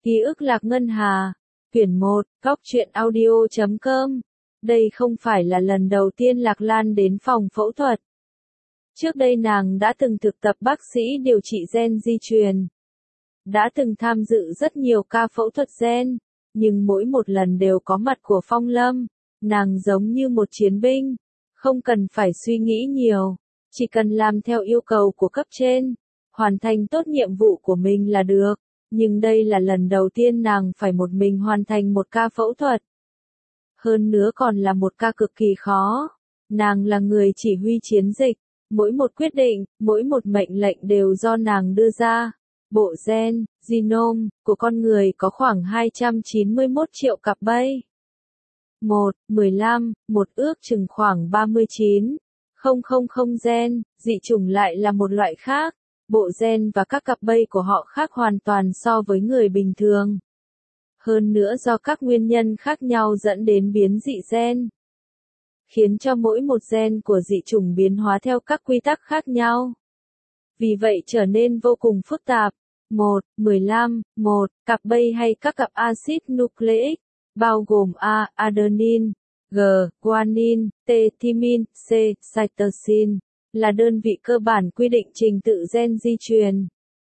Ký ức Lạc Ngân Hà, quyển 1, góc truyện audio.com. Đây không phải là lần đầu tiên Lạc Lan đến phòng phẫu thuật. Trước đây nàng đã từng thực tập bác sĩ điều trị gen di truyền. Đã từng tham dự rất nhiều ca phẫu thuật gen, nhưng mỗi một lần đều có mặt của Phong Lâm. Nàng giống như một chiến binh, không cần phải suy nghĩ nhiều, chỉ cần làm theo yêu cầu của cấp trên, hoàn thành tốt nhiệm vụ của mình là được. Nhưng đây là lần đầu tiên nàng phải một mình hoàn thành một ca phẫu thuật. Hơn nữa còn là một ca cực kỳ khó. Nàng là người chỉ huy chiến dịch, mỗi một quyết định, mỗi một mệnh lệnh đều do nàng đưa ra. Bộ gen, genome, của con người có khoảng 291 triệu cặp bay. 15, một ước chừng khoảng 39,000 gen, dị chủng lại là một loại khác. Bộ gen và các cặp bay của họ khác hoàn toàn so với người bình thường. Hơn nữa do các nguyên nhân khác nhau dẫn đến biến dị gen, khiến cho mỗi một gen của dị chủng biến hóa theo các quy tắc khác nhau. Vì vậy trở nên vô cùng phức tạp. 15, cặp bay hay các cặp axit nucleic, bao gồm A. Adenine, G. Guanine, T. Thymine, C. Cytosine, là đơn vị cơ bản quy định trình tự gen di truyền.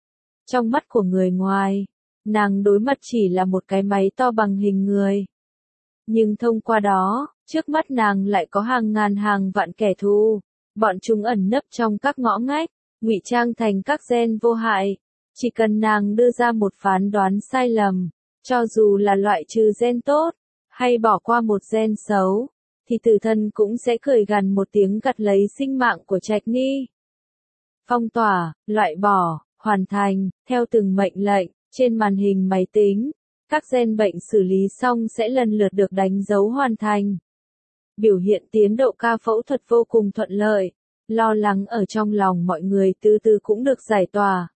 Trong mắt của người ngoài, nàng đối mặt chỉ là một cái máy to bằng hình người. Nhưng thông qua đó, trước mắt nàng lại có hàng ngàn hàng vạn kẻ thù. Bọn chúng ẩn nấp trong các ngõ ngách, ngụy trang thành các gen vô hại. Chỉ cần nàng đưa ra một phán đoán sai lầm, cho dù là loại trừ gen tốt, hay bỏ qua một gen xấu, thì tử thần cũng sẽ cười gằn một tiếng gặt lấy sinh mạng của Trạch Ni. Phong tỏa, loại bỏ, hoàn thành, theo từng mệnh lệnh, trên màn hình máy tính, các gen bệnh xử lý xong sẽ lần lượt được đánh dấu hoàn thành. Biểu hiện tiến độ ca phẫu thuật vô cùng thuận lợi, lo lắng ở trong lòng mọi người từ từ cũng được giải tỏa.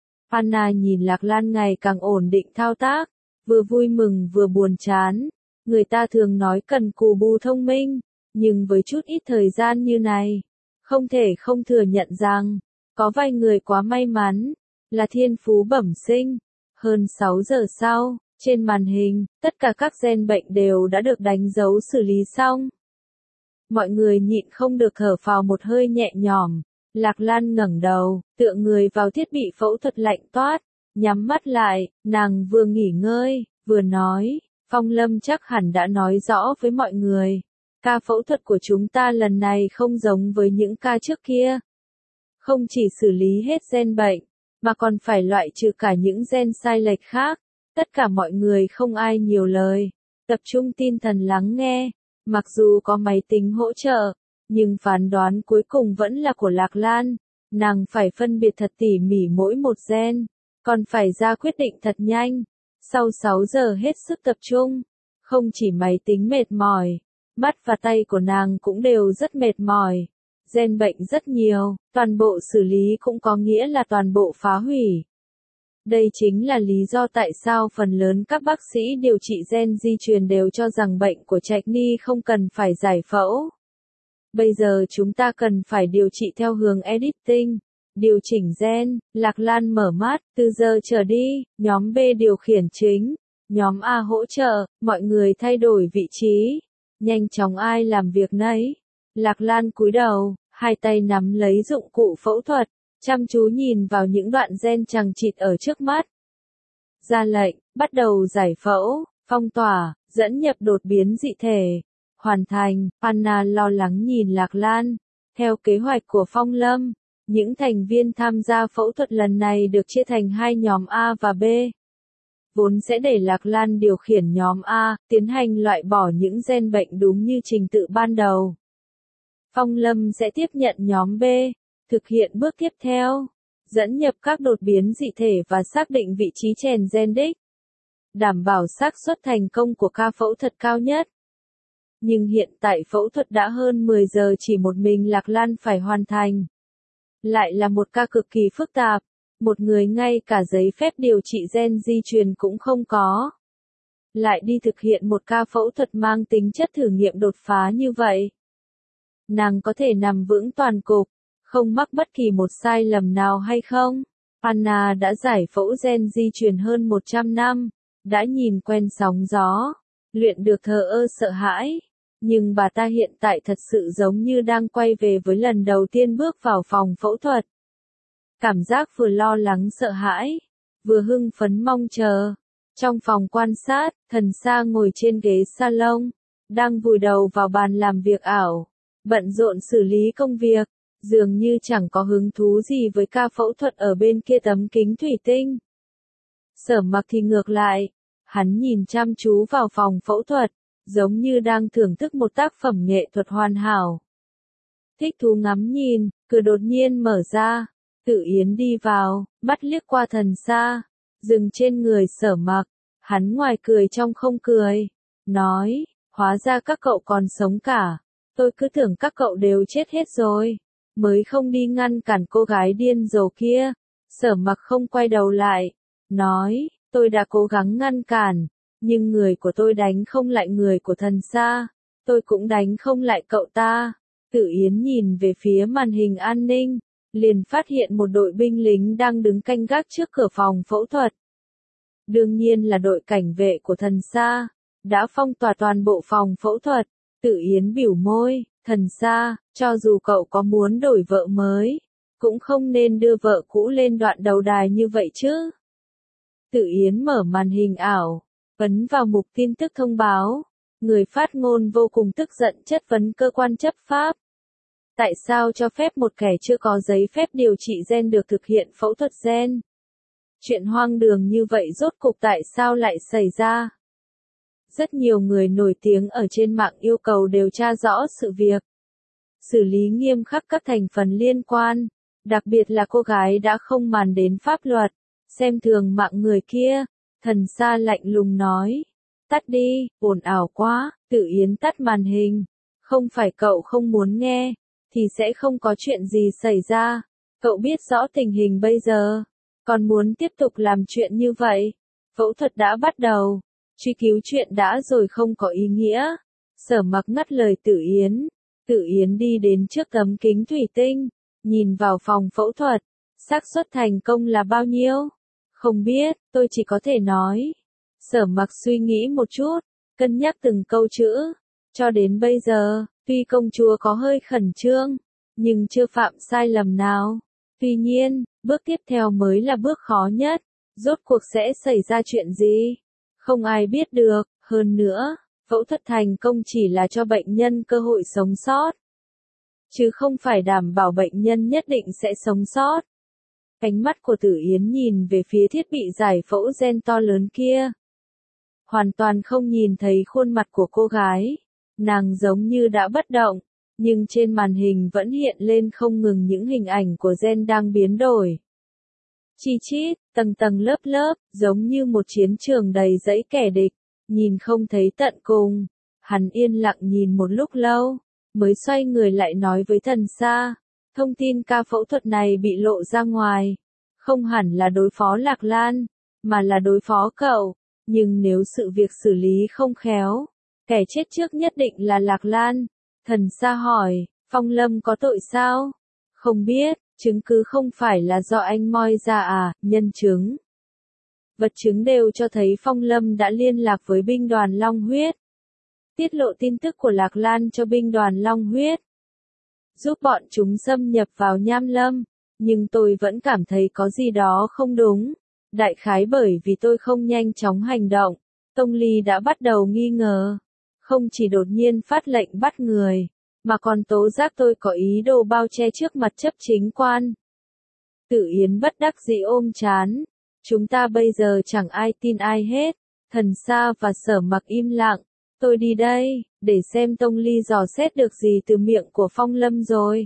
Anna nhìn Lạc Lan ngày càng ổn định thao tác, vừa vui mừng vừa buồn chán. Người ta thường nói cần cù bù thông minh, nhưng với chút ít thời gian như này, không thể không thừa nhận rằng, có vài người quá may mắn, là thiên phú bẩm sinh. Hơn 6 giờ sau, trên màn hình, tất cả các gen bệnh đều đã được đánh dấu xử lý xong. Mọi người nhịn không được thở phào một hơi nhẹ nhõm. Lạc Lan ngẩng đầu, tựa người vào thiết bị phẫu thuật lạnh toát, nhắm mắt lại, nàng vừa nghỉ ngơi, vừa nói, Phong Lâm chắc hẳn đã nói rõ với mọi người. Ca phẫu thuật của chúng ta lần này không giống với những ca trước kia. Không chỉ xử lý hết gen bệnh, mà còn phải loại trừ cả những gen sai lệch khác. Tất cả mọi người không ai nhiều lời, tập trung tinh thần lắng nghe. Mặc dù có máy tính hỗ trợ, nhưng phán đoán cuối cùng vẫn là của Lạc Lan. Nàng phải phân biệt thật tỉ mỉ mỗi một gen, còn phải ra quyết định thật nhanh. Sau 6 giờ hết sức tập trung, không chỉ máy tính mệt mỏi, mắt và tay của nàng cũng đều rất mệt mỏi. Gen bệnh rất nhiều, toàn bộ xử lý cũng có nghĩa là toàn bộ phá hủy. Đây chính là lý do tại sao phần lớn các bác sĩ điều trị gen di truyền đều cho rằng bệnh của Trạch Ni không cần phải giải phẫu. Bây giờ chúng ta cần phải điều trị theo hướng editing, điều chỉnh gen. Lạc Lan mở mắt, từ giờ trở đi, nhóm B điều khiển chính, nhóm A hỗ trợ, mọi người thay đổi vị trí, nhanh chóng ai làm việc nấy. Lạc Lan cúi đầu, hai tay nắm lấy dụng cụ phẫu thuật, chăm chú nhìn vào những đoạn gen chằng chịt ở trước mắt. Ra lệnh, bắt đầu giải phẫu, phong tỏa, dẫn nhập đột biến dị thể. Hoàn thành. Anna lo lắng nhìn Lạc Lan. Theo kế hoạch của Phong Lâm, những thành viên tham gia phẫu thuật lần này được chia thành hai nhóm A và B. Vốn sẽ để Lạc Lan điều khiển nhóm A, tiến hành loại bỏ những gen bệnh đúng như trình tự ban đầu. Phong Lâm sẽ tiếp nhận nhóm B, thực hiện bước tiếp theo, dẫn nhập các đột biến dị thể và xác định vị trí chèn gen đích, đảm bảo xác suất thành công của ca phẫu thuật cao nhất. Nhưng hiện tại phẫu thuật đã hơn 10 giờ chỉ một mình Lạc Lan phải hoàn thành. Lại là một ca cực kỳ phức tạp, một người ngay cả giấy phép điều trị gen di truyền cũng không có. Lại đi thực hiện một ca phẫu thuật mang tính chất thử nghiệm đột phá như vậy. Nàng có thể nằm vững toàn cục, không mắc bất kỳ một sai lầm nào hay không? Anna đã giải phẫu gen di truyền hơn 100 năm, đã nhìn quen sóng gió, luyện được thờ ơ sợ hãi. Nhưng bà ta hiện tại thật sự giống như đang quay về với lần đầu tiên bước vào phòng phẫu thuật. Cảm giác vừa lo lắng sợ hãi, vừa hưng phấn mong chờ. Trong phòng quan sát, Thần Sa ngồi trên ghế salon, đang vùi đầu vào bàn làm việc ảo, bận rộn xử lý công việc, dường như chẳng có hứng thú gì với ca phẫu thuật ở bên kia tấm kính thủy tinh. Sở Mặc thì ngược lại, hắn nhìn chăm chú vào phòng phẫu thuật, giống như đang thưởng thức một tác phẩm nghệ thuật hoàn hảo. Thích thú ngắm nhìn, cửa đột nhiên mở ra, Tử Yến đi vào, mắt liếc qua Thần Sa, dừng trên người Sở Mặc, hắn ngoài cười trong không cười, nói, hóa ra các cậu còn sống cả, tôi cứ tưởng các cậu đều chết hết rồi, mới không đi ngăn cản cô gái điên rồ kia. Sở Mặc không quay đầu lại, nói, tôi đã cố gắng ngăn cản, nhưng người của tôi đánh không lại người của Thần Sa, tôi cũng đánh không lại cậu ta. Tử Yến nhìn về phía màn hình an ninh, liền phát hiện một đội binh lính đang đứng canh gác trước cửa phòng phẫu thuật. Đương nhiên là đội cảnh vệ của Thần Sa, đã phong tỏa toàn bộ phòng phẫu thuật. Tử Yến bĩu môi, Thần Sa, cho dù cậu có muốn đổi vợ mới, cũng không nên đưa vợ cũ lên đoạn đầu đài như vậy chứ. Tử Yến mở màn hình ảo, ấn vào mục tin tức thông báo. Người phát ngôn vô cùng tức giận chất vấn cơ quan chấp pháp. Tại sao cho phép một kẻ chưa có giấy phép điều trị gen được thực hiện phẫu thuật gen? Chuyện hoang đường như vậy rốt cục tại sao lại xảy ra? Rất nhiều người nổi tiếng ở trên mạng yêu cầu điều tra rõ sự việc, xử lý nghiêm khắc các thành phần liên quan, đặc biệt là cô gái đã không màng đến pháp luật, xem thường mạng người kia. Thần Sa lạnh lùng nói, tắt đi, ồn ào quá. Tử Yến tắt màn hình, không phải cậu không muốn nghe, thì sẽ không có chuyện gì xảy ra, cậu biết rõ tình hình bây giờ, còn muốn tiếp tục làm chuyện như vậy. Phẫu thuật đã bắt đầu, truy cứu chuyện đã rồi không có ý nghĩa. Sở Mặc ngắt lời Tử Yến. Tử Yến đi đến trước tấm kính thủy tinh, nhìn vào phòng phẫu thuật. Xác suất thành công là bao nhiêu? Không biết, tôi chỉ có thể nói. Sở Mặc suy nghĩ một chút, cân nhắc từng câu chữ. Cho đến bây giờ, tuy công chúa có hơi khẩn trương, nhưng chưa phạm sai lầm nào. Tuy nhiên, bước tiếp theo mới là bước khó nhất. Rốt cuộc sẽ xảy ra chuyện gì? Không ai biết được. Hơn nữa, phẫu thuật thành công chỉ là cho bệnh nhân cơ hội sống sót, chứ không phải đảm bảo bệnh nhân nhất định sẽ sống sót. Ánh mắt của Tử Yến nhìn về phía thiết bị giải phẫu gen to lớn kia. Hoàn toàn không nhìn thấy khuôn mặt của cô gái. Nàng giống như đã bất động, nhưng trên màn hình vẫn hiện lên không ngừng những hình ảnh của gen đang biến đổi. Chi chít, tầng tầng lớp lớp, giống như một chiến trường đầy dẫy kẻ địch, nhìn không thấy tận cùng. Hắn yên lặng nhìn một lúc lâu, mới xoay người lại nói với Thần Sa, thông tin ca phẫu thuật này bị lộ ra ngoài, không hẳn là đối phó Lạc Lan, mà là đối phó cậu, nhưng nếu sự việc xử lý không khéo, kẻ chết trước nhất định là Lạc Lan. Thần Sa hỏi, Phong Lâm có tội sao? Không biết, chứng cứ không phải là do anh moi ra à, nhân chứng. Vật chứng đều cho thấy Phong Lâm đã liên lạc với binh đoàn Long Huyết, tiết lộ tin tức của Lạc Lan cho binh đoàn Long Huyết, giúp bọn chúng xâm nhập vào Nham Lâm, nhưng tôi vẫn cảm thấy có gì đó không đúng. Đại khái bởi vì tôi không nhanh chóng hành động, Tông Ly đã bắt đầu nghi ngờ. Không chỉ đột nhiên phát lệnh bắt người, mà còn tố giác tôi có ý đồ bao che trước mặt chấp chính quan. Tử Yến bất đắc dĩ ôm trán. Chúng ta bây giờ chẳng ai tin ai hết. Thần Sa và Sở Mặc im lặng. Tôi đi đây, để xem Tông Ly dò xét được gì từ miệng của Phong Lâm rồi.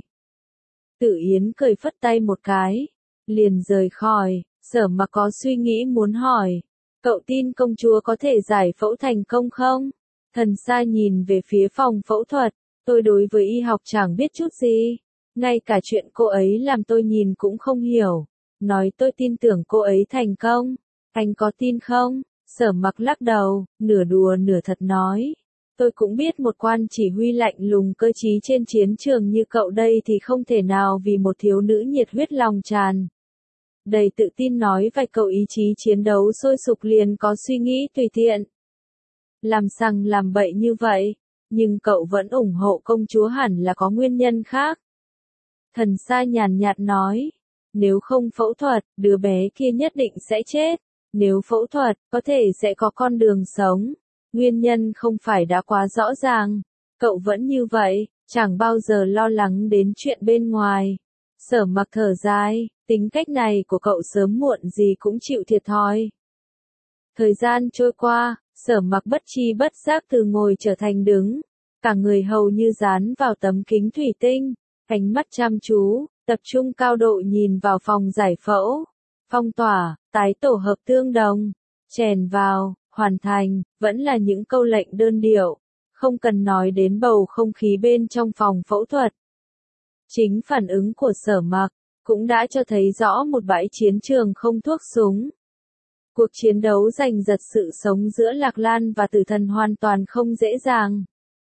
Tử Yến cười phất tay một cái, liền rời khỏi. Sở Mặc có suy nghĩ muốn hỏi, cậu tin công chúa có thể giải phẫu thành công không? Thần Sa nhìn về phía phòng phẫu thuật, tôi đối với y học chẳng biết chút gì, ngay cả chuyện cô ấy làm tôi nhìn cũng không hiểu. Nói tôi tin tưởng cô ấy thành công, anh có tin không? Sở Mặc lắc đầu, nửa đùa nửa thật nói, tôi cũng biết một quan chỉ huy lạnh lùng cơ trí trên chiến trường như cậu đây thì không thể nào vì một thiếu nữ nhiệt huyết lòng tràn đầy tự tin nói vài câu, ý chí chiến đấu sôi sục, liền có suy nghĩ tùy tiện. Làm sằng làm bậy như vậy, nhưng cậu vẫn ủng hộ công chúa hẳn là có nguyên nhân khác. Thần Sa nhàn nhạt nói, nếu không phẫu thuật, đứa bé kia nhất định sẽ chết. Nếu phẫu thuật, có thể sẽ có con đường sống. Nguyên nhân không phải đã quá rõ ràng. Cậu vẫn như vậy, chẳng bao giờ lo lắng đến chuyện bên ngoài. Sở Mặc thở dài, tính cách này của cậu sớm muộn gì cũng chịu thiệt thòi. Thời gian trôi qua, Sở Mặc bất tri bất giác từ ngồi trở thành đứng. Cả người hầu như dán vào tấm kính thủy tinh, ánh mắt chăm chú, tập trung cao độ nhìn vào phòng giải phẫu. Phong tỏa, tái tổ hợp tương đồng, chèn vào, hoàn thành, vẫn là những câu lệnh đơn điệu, không cần nói đến bầu không khí bên trong phòng phẫu thuật. Chính phản ứng của Sở Mặc cũng đã cho thấy rõ một bãi chiến trường không thuốc súng. Cuộc chiến đấu giành giật sự sống giữa Lạc Lan và Tử Thần hoàn toàn không dễ dàng.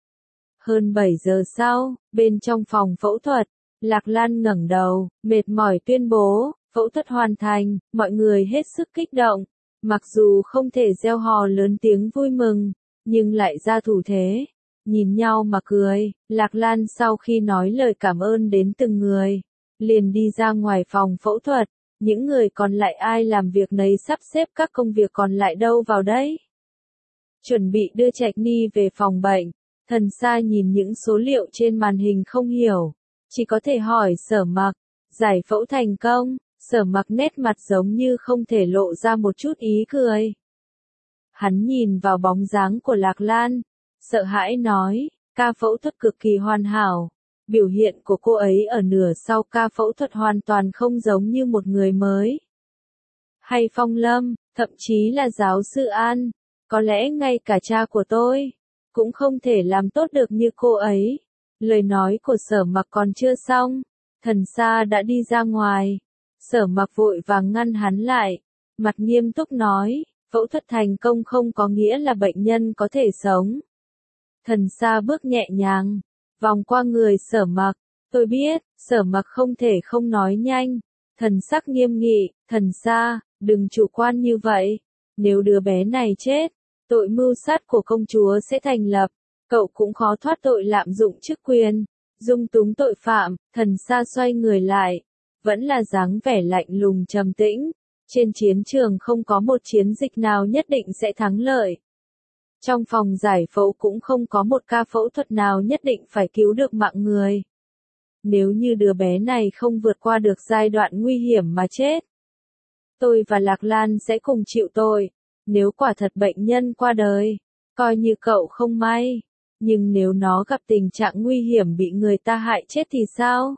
Hơn 7 giờ sau, bên trong phòng phẫu thuật, Lạc Lan ngẩng đầu, mệt mỏi tuyên bố, phẫu thuật hoàn thành, mọi người hết sức kích động. Mặc dù không thể reo hò lớn tiếng vui mừng, nhưng lại ra thủ thế. Nhìn nhau mà cười, Lạc Lan sau khi nói lời cảm ơn đến từng người, liền đi ra ngoài phòng phẫu thuật. Những người còn lại ai làm việc nấy sắp xếp các công việc còn lại đâu vào đấy. Chuẩn bị đưa Trạch Ni về phòng bệnh, Thần Sa nhìn những số liệu trên màn hình không hiểu, chỉ có thể hỏi Sở Mặc, giải phẫu thành công. Sở Mặc nét mặt giống như không thể lộ ra một chút ý cười. Hắn nhìn vào bóng dáng của Lạc Lan, sợ hãi nói, ca phẫu thuật cực kỳ hoàn hảo. Biểu hiện của cô ấy ở nửa sau ca phẫu thuật hoàn toàn không giống như một người mới. Hay Phong Lâm, thậm chí là giáo sư An, có lẽ ngay cả cha của tôi cũng không thể làm tốt được như cô ấy. Lời nói của Sở Mặc còn chưa xong, Thần Sa đã đi ra ngoài. Sở Mặc vội vàng ngăn hắn lại, mặt nghiêm túc nói, phẫu thuật thành công không có nghĩa là bệnh nhân có thể sống. Thần Sa bước nhẹ nhàng, vòng qua người Sở Mặc, tôi biết. Sở Mặc không thể không nói nhanh, thần sắc nghiêm nghị, Thần Sa, đừng chủ quan như vậy, nếu đứa bé này chết, tội mưu sát của công chúa sẽ thành lập, cậu cũng khó thoát tội lạm dụng chức quyền, dung túng tội phạm. Thần Sa xoay người lại, vẫn là dáng vẻ lạnh lùng trầm tĩnh. Trên chiến trường không có một chiến dịch nào nhất định sẽ thắng lợi. Trong phòng giải phẫu cũng không có một ca phẫu thuật nào nhất định phải cứu được mạng người. Nếu như đứa bé này không vượt qua được giai đoạn nguy hiểm mà chết, tôi và Lạc Lan sẽ cùng chịu tội. Nếu quả thật bệnh nhân qua đời, coi như cậu không may. Nhưng nếu nó gặp tình trạng nguy hiểm bị người ta hại chết thì sao?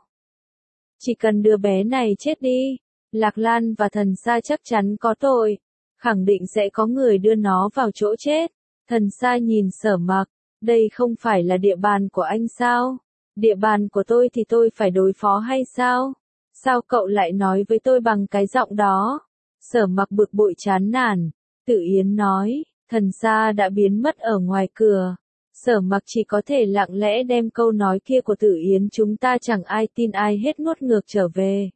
Chỉ cần đứa bé này chết đi, Lạc Lan và Thần Sa chắc chắn có tội. Khẳng định sẽ có người đưa nó vào chỗ chết. Thần Sa nhìn Sở Mặc, đây không phải là địa bàn của anh sao? Địa bàn của tôi thì tôi phải đối phó hay sao? Sao cậu lại nói với tôi bằng cái giọng đó? Sở Mặc bực bội chán nản. Tử Yến nói, Thần Sa đã biến mất ở ngoài cửa. Sở Mặc chỉ có thể lặng lẽ đem câu nói kia của Tử Yến chúng ta chẳng ai tin ai hết nuốt ngược trở về.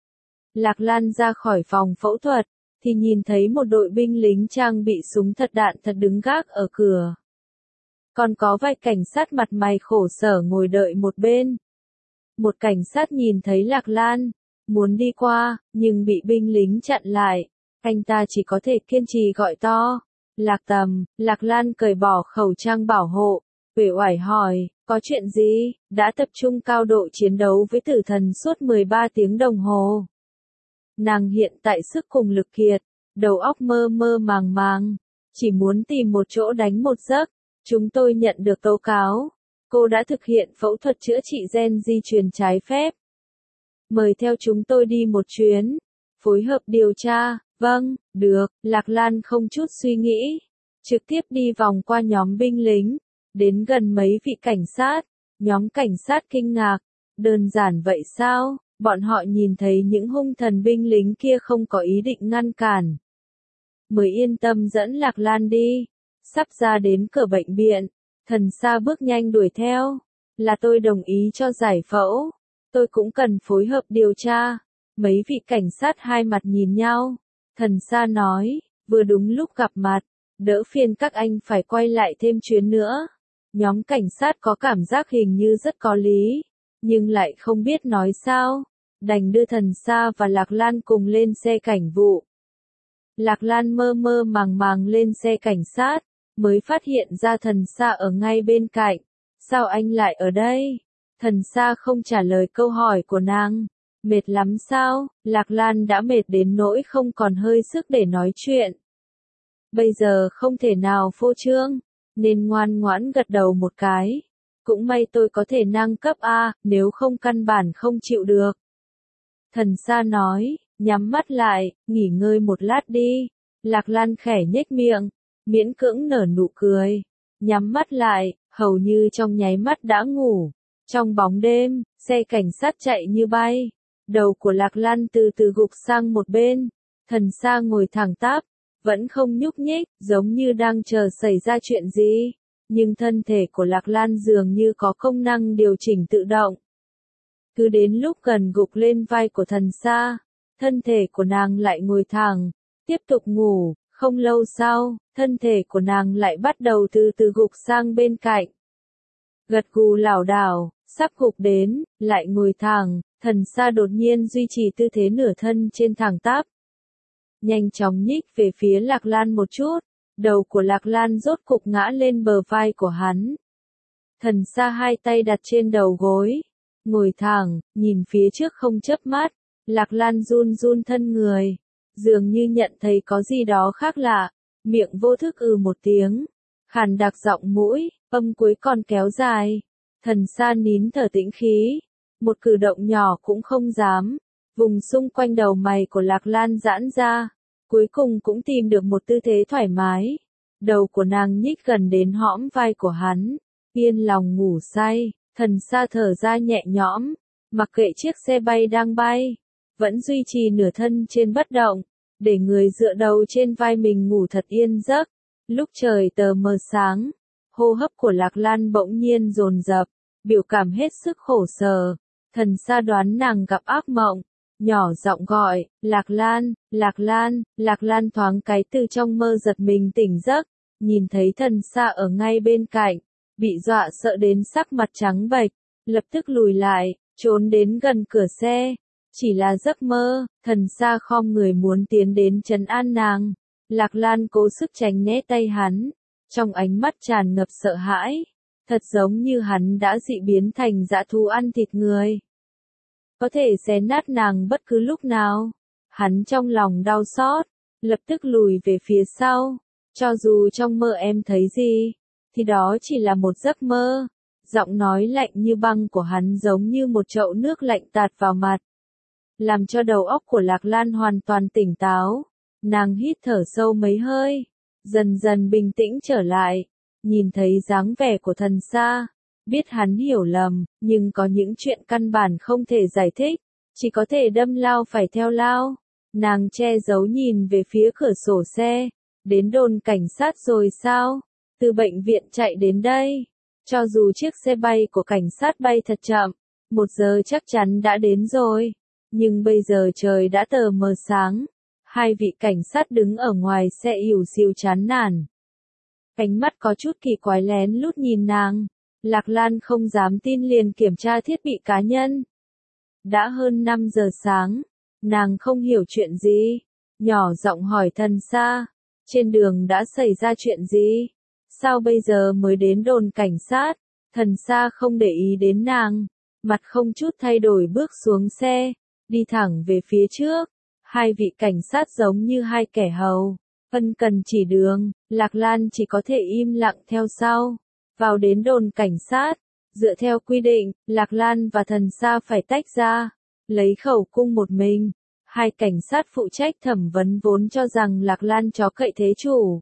Lạc Lan ra khỏi phòng phẫu thuật, thì nhìn thấy một đội binh lính trang bị súng thật đạn thật đứng gác ở cửa. Còn có vài cảnh sát mặt mày khổ sở ngồi đợi một bên. Một cảnh sát nhìn thấy Lạc Lan, muốn đi qua, nhưng bị binh lính chặn lại. Anh ta chỉ có thể kiên trì gọi to. Lạc Tầm. Lạc Lan cởi bỏ khẩu trang bảo hộ, uể oải hỏi, có chuyện gì? Đã tập trung cao độ chiến đấu với tử thần suốt 13 tiếng đồng hồ. Nàng hiện tại sức cùng lực kiệt, đầu óc mơ mơ màng màng, chỉ muốn tìm một chỗ đánh một giấc. Chúng tôi nhận được tố cáo, cô đã thực hiện phẫu thuật chữa trị gen di truyền trái phép. Mời theo chúng tôi đi một chuyến, phối hợp điều tra. Vâng, được. Lạc Lan không chút suy nghĩ, trực tiếp đi vòng qua nhóm binh lính, đến gần mấy vị cảnh sát. Nhóm cảnh sát kinh ngạc, đơn giản vậy sao? Bọn họ nhìn thấy những hung thần binh lính kia không có ý định ngăn cản, mới yên tâm dẫn Lạc Lan đi. Sắp ra đến cửa bệnh viện, Thần Sa bước nhanh đuổi theo. Là tôi đồng ý cho giải phẫu, tôi cũng cần phối hợp điều tra. Mấy vị cảnh sát hai mặt nhìn nhau. Thần Sa nói, vừa đúng lúc gặp mặt, đỡ phiền các anh phải quay lại thêm chuyến nữa. Nhóm cảnh sát có cảm giác hình như rất có lý, nhưng lại không biết nói sao, đành đưa Thần Sa và Lạc Lan cùng lên xe cảnh vụ. Lạc Lan mơ mơ màng màng lên xe cảnh sát, mới phát hiện ra Thần Sa ở ngay bên cạnh. Sao anh lại ở đây? Thần Sa không trả lời câu hỏi của nàng. Mệt lắm sao? Lạc Lan đã mệt đến nỗi không còn hơi sức để nói chuyện. Bây giờ không thể nào phô trương, nên ngoan ngoãn gật đầu một cái. Cũng may tôi có thể nâng cấp A, nếu không căn bản không chịu được. Thần Sa nói, nhắm mắt lại, nghỉ ngơi một lát đi. Lạc Lan khẽ nhếch miệng, miễn cưỡng nở nụ cười. Nhắm mắt lại, hầu như trong nháy mắt đã ngủ. Trong bóng đêm, xe cảnh sát chạy như bay. Đầu của Lạc Lan từ từ gục sang một bên. Thần Sa ngồi thẳng tắp, vẫn không nhúc nhích, giống như đang chờ xảy ra chuyện gì. Nhưng thân thể của Lạc Lan dường như có công năng điều chỉnh tự động. Cứ đến lúc gần gục lên vai của Thần Sa, thân thể của nàng lại ngồi thẳng, tiếp tục ngủ. Không lâu sau, thân thể của nàng lại bắt đầu từ từ gục sang bên cạnh. Gật gù lảo đảo, sắp gục đến, lại ngồi thẳng. Thần Sa đột nhiên duy trì tư thế nửa thân trên thẳng tắp. Nhanh chóng nhích về phía Lạc Lan một chút, đầu của Lạc Lan rốt cục ngã lên bờ vai của hắn. Thần Sa hai tay đặt trên đầu gối, ngồi thẳng, nhìn phía trước không chớp mắt. Lạc Lan run run thân người, dường như nhận thấy có gì đó khác lạ, miệng vô thức một tiếng, khàn đặc giọng mũi, âm cuối còn kéo dài. Thần Sa nín thở tĩnh khí, một cử động nhỏ cũng không dám. Vùng xung quanh đầu mày của Lạc Lan giãn ra, cuối cùng cũng tìm được một tư thế thoải mái. Đầu của nàng nhích gần đến hõm vai của hắn, yên lòng ngủ say. Thần Sa thở ra nhẹ nhõm, mặc kệ chiếc xe bay đang bay, vẫn duy trì nửa thân trên bất động, để người dựa đầu trên vai mình ngủ thật yên giấc. Lúc trời tờ mờ sáng, hô hấp của Lạc Lan bỗng nhiên dồn dập, biểu cảm hết sức khổ sở. Thần Sa đoán nàng gặp ác mộng, nhỏ giọng gọi, Lạc Lan, Lạc Lan. Lạc Lan thoáng cái từ trong mơ giật mình tỉnh giấc, nhìn thấy Thần Sa ở ngay bên cạnh, bị dọa sợ đến sắc mặt trắng bệch, lập tức lùi lại, trốn đến gần cửa xe. Chỉ là giấc mơ. Thần Sa khom người muốn tiến đến trấn an nàng. Lạc Lan cố sức tránh né tay hắn, trong ánh mắt tràn ngập sợ hãi, thật giống như hắn đã dị biến thành dã thú ăn thịt người, có thể xé nát nàng bất cứ lúc nào. Hắn trong lòng đau xót, lập tức lùi về phía sau. Cho dù trong mơ em thấy gì, thì đó chỉ là một giấc mơ. Giọng nói lạnh như băng của hắn giống như một chậu nước lạnh tạt vào mặt, làm cho đầu óc của Lạc Lan hoàn toàn tỉnh táo. Nàng hít thở sâu mấy hơi, dần dần bình tĩnh trở lại, nhìn thấy dáng vẻ của Thần Sa, biết hắn hiểu lầm, nhưng có những chuyện căn bản không thể giải thích, chỉ có thể đâm lao phải theo lao. Nàng che giấu nhìn về phía cửa sổ xe, đến đồn cảnh sát rồi sao? Từ bệnh viện chạy đến đây, cho dù chiếc xe bay của cảnh sát bay thật chậm, 1 giờ chắc chắn đã đến rồi, nhưng bây giờ trời đã tờ mờ sáng. Hai vị cảnh sát đứng ở ngoài xe ỉu xìu chán nản, ánh mắt có chút kỳ quái lén lút nhìn nàng. Lạc Lan không dám tin liền kiểm tra thiết bị cá nhân. Đã hơn 5 giờ sáng, nàng không hiểu chuyện gì, nhỏ giọng hỏi Thần Sa, trên đường đã xảy ra chuyện gì? Sao bây giờ mới đến đồn cảnh sát? Thần Sa không để ý đến nàng, mặt không chút thay đổi bước xuống xe, đi thẳng về phía trước. Hai vị cảnh sát giống như hai kẻ hầu, ân cần chỉ đường. Lạc Lan chỉ có thể im lặng theo sau. Vào đến đồn cảnh sát, dựa theo quy định, Lạc Lan và Thần Sa phải tách ra, lấy khẩu cung một mình. Hai cảnh sát phụ trách thẩm vấn vốn cho rằng Lạc Lan chó cậy thế chủ,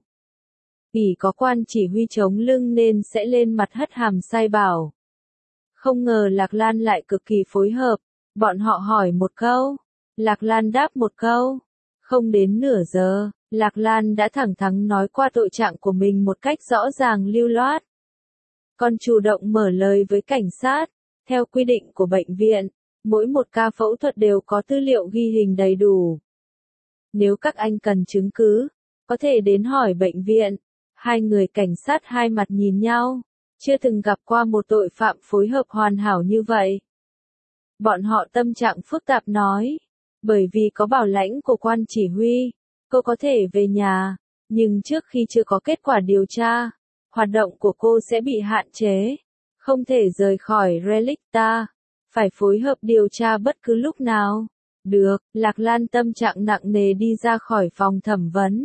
ỷ có quan chỉ huy chống lưng nên sẽ lên mặt hất hàm sai bảo. Không ngờ Lạc Lan lại cực kỳ phối hợp, bọn họ hỏi một câu, Lạc Lan đáp một câu. Không đến nửa giờ, Lạc Lan đã thẳng thắn nói qua tội trạng của mình một cách rõ ràng lưu loát. Còn chủ động mở lời với cảnh sát, theo quy định của bệnh viện, Mỗi một ca phẫu thuật đều có tư liệu ghi hình đầy đủ. Nếu các anh cần chứng cứ, có thể đến hỏi bệnh viện. Hai người cảnh sát hai mặt nhìn nhau, chưa từng gặp qua một tội phạm phối hợp hoàn hảo như vậy. Bọn họ tâm trạng phức tạp nói, bởi vì có bảo lãnh của quan chỉ huy, cô có thể về nhà, nhưng trước khi chưa có kết quả điều tra, hoạt động của cô sẽ bị hạn chế, không thể rời khỏi Relicta, phải phối hợp điều tra bất cứ lúc nào. Được, Lạc Lan tâm trạng nặng nề đi ra khỏi phòng thẩm vấn.